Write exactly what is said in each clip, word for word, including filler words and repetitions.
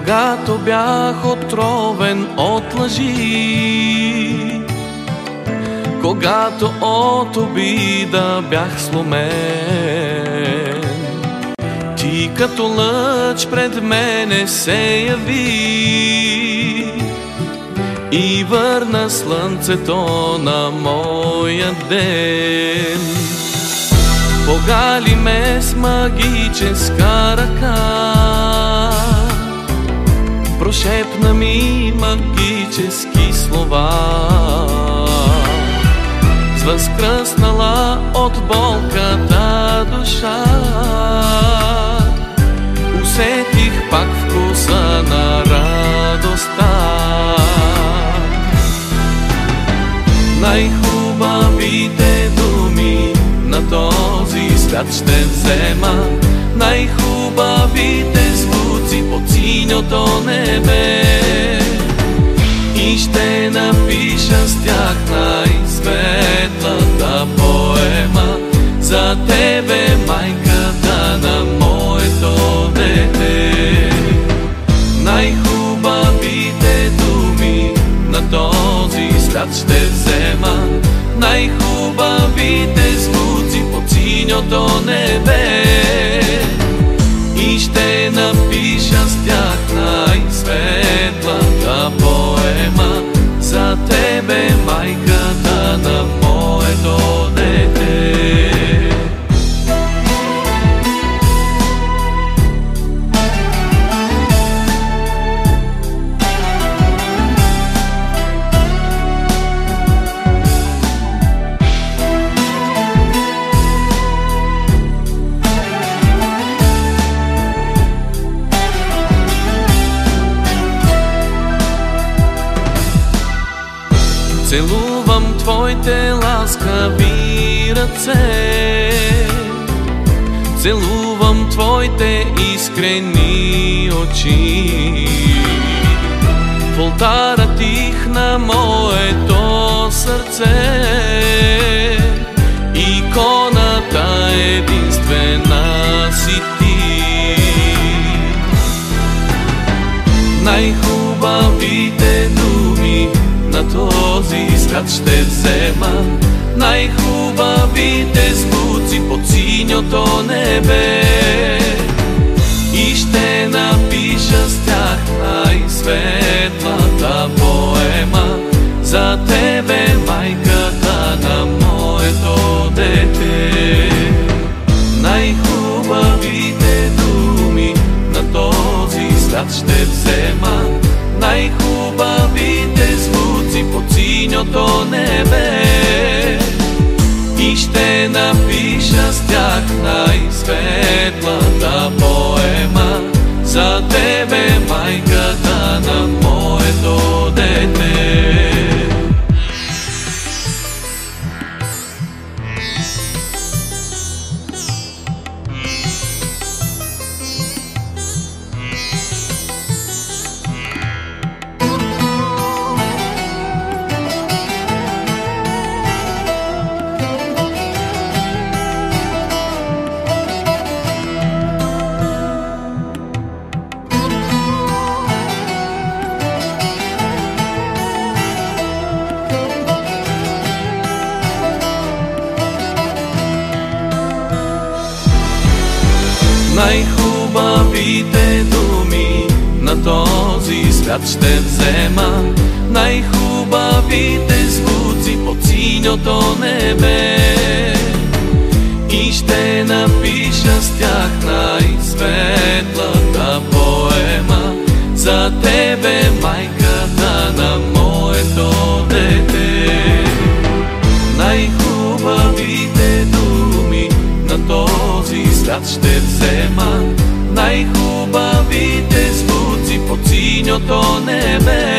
когато бях отровен от лъжи, когато от обида бях сломен, ти като лъч пред мене се яви и върна слънцето на моя ден. Погали ме с магическа ръка, прошепна ми магически слова. С възкръснала от болката душа усетих пак вкуса на радостта. Най-хубавите думи на този свят ще взема, най-хубавите звуци под синьото небе, и ще напиша с тях най-светлата поема за тебе, майката на моето дете. Най-хубавите думи на този свят ще взема, най-хубавите звуци под синьото небе, и ще напиша с тях най-светлата поема за тебе, майката на моето дете. Целувам твоите ласкави ръце, целувам твоите искрени очи. В олтара тих на моето сърце, иконата единствена си ти. Най-хубавите думи на този свят ще взема, най-хубавите звуци под синьото небе, и ще напиша с тях най-светлата поема за тебе, майката на моето дете. Най-хубавите думи на този свят ще взема, най-хубавите звуци под синьото небе, и ще напиша с тях най-светлата поема за тебе, майката на моето дете. Най-хубавите думи на този свят ще взема, най-хубавите звуци под синьото небе, и ще напиша с тях най-светлата поема за тебе, майката на моето дете. Най-хубавите думи на този свят ще взема, най-хубавите звуци под синьото небе,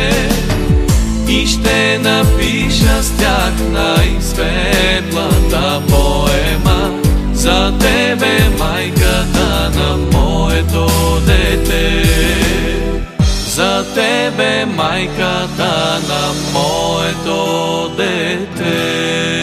и ще напиша с тях най-светлата поема за тебе, майката на моето дете. За тебе, майката на моето дете.